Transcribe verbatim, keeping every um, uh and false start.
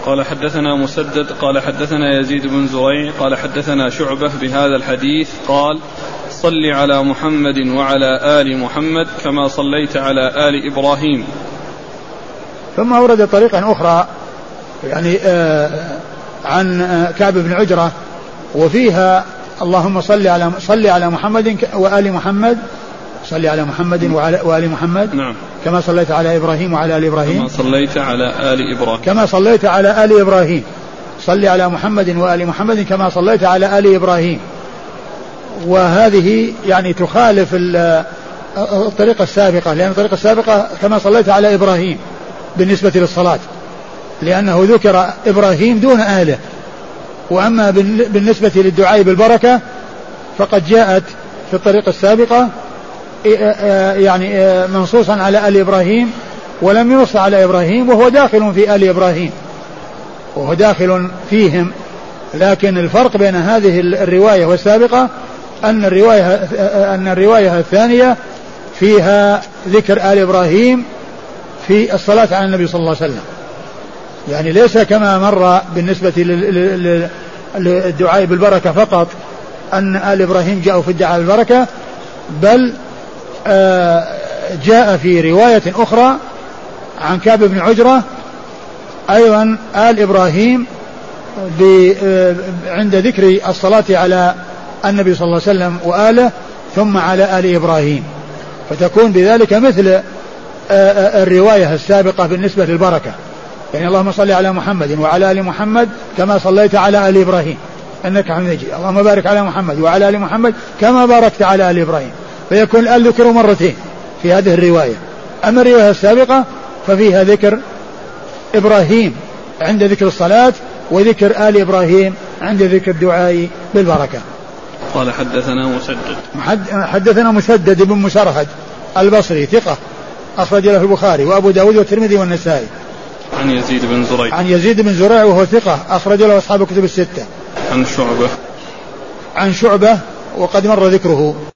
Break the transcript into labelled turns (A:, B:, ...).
A: قال حدثنا مسدد قال حدثنا يزيد بن زريع قال حدثنا شعبة بهذا الحديث قال صل على محمد وعلى آل محمد كما صليت على آل إبراهيم.
B: ثم ورد طريقا أخرى يعني آه عن آه كعب بن عجرة وفيها اللهم صل على صل على محمد وآل محمد صل على محمد وعلى وآل محمد
A: نعم.
B: كما صليت على إبراهيم وعلى آل إبراهيم
A: كما صليت على آل إبراهيم
B: كما صليت على آل إبراهيم صل على محمد وآل محمد كما صليت على آل إبراهيم. وهذه يعني تخالف الطريقة السابقة لأن الطريقة السابقة كما صليت على إبراهيم بالنسبة للصلاة لأنه ذكر إبراهيم دون آله. وأما بالنسبة للدعاء بالبركة فقد جاءت في الطريقة السابقة يعني منصوصا على آل إبراهيم ولم ينص على إبراهيم وهو داخل في آل إبراهيم وهو داخل فيهم. لكن الفرق بين هذه الرواية والسابقة أن الرواية أن الرواية الثانية فيها ذكر آل إبراهيم في الصلاة على النبي صلى الله عليه وسلم يعني ليس كما مر بالنسبة للدعاء بالبركة فقط أن آل إبراهيم جاءوا في الدعاء بالبركة بل جاء في رواية أخرى عن كعب بن عجرة أيضا آل إبراهيم عند ذكر الصلاة على النبي صلى الله عليه وسلم وآله ثم على آل إبراهيم فتكون بذلك مثل الرواية السابقة بالنسبة للبركة يعني اللهم صل على محمد وعلى آل محمد كما صليت على آل إبراهيم إنك حميد مجيد اللهم بارك على محمد وعلى آل محمد كما باركت على آل إبراهيم فيكون الآل ذكر مرتين في هذه الرواية. أما الرواية السابقة ففيها ذكر إبراهيم عند ذكر الصلاة وذكر آل إبراهيم عند ذكر الدعاء بالبركة.
A: قال حدثنا مسدد
B: حدثنا مسدد بن مسرهد البصري ثقة أخرج له البخاري وأبو داود والترمذي والنسائي.
A: عن يزيد بن زريع
B: عن يزيد بن زريع وهو ثقة أخرج له أصحاب الكتب الستة.
A: عن شعبة
B: عن شعبة وقد مر ذكره.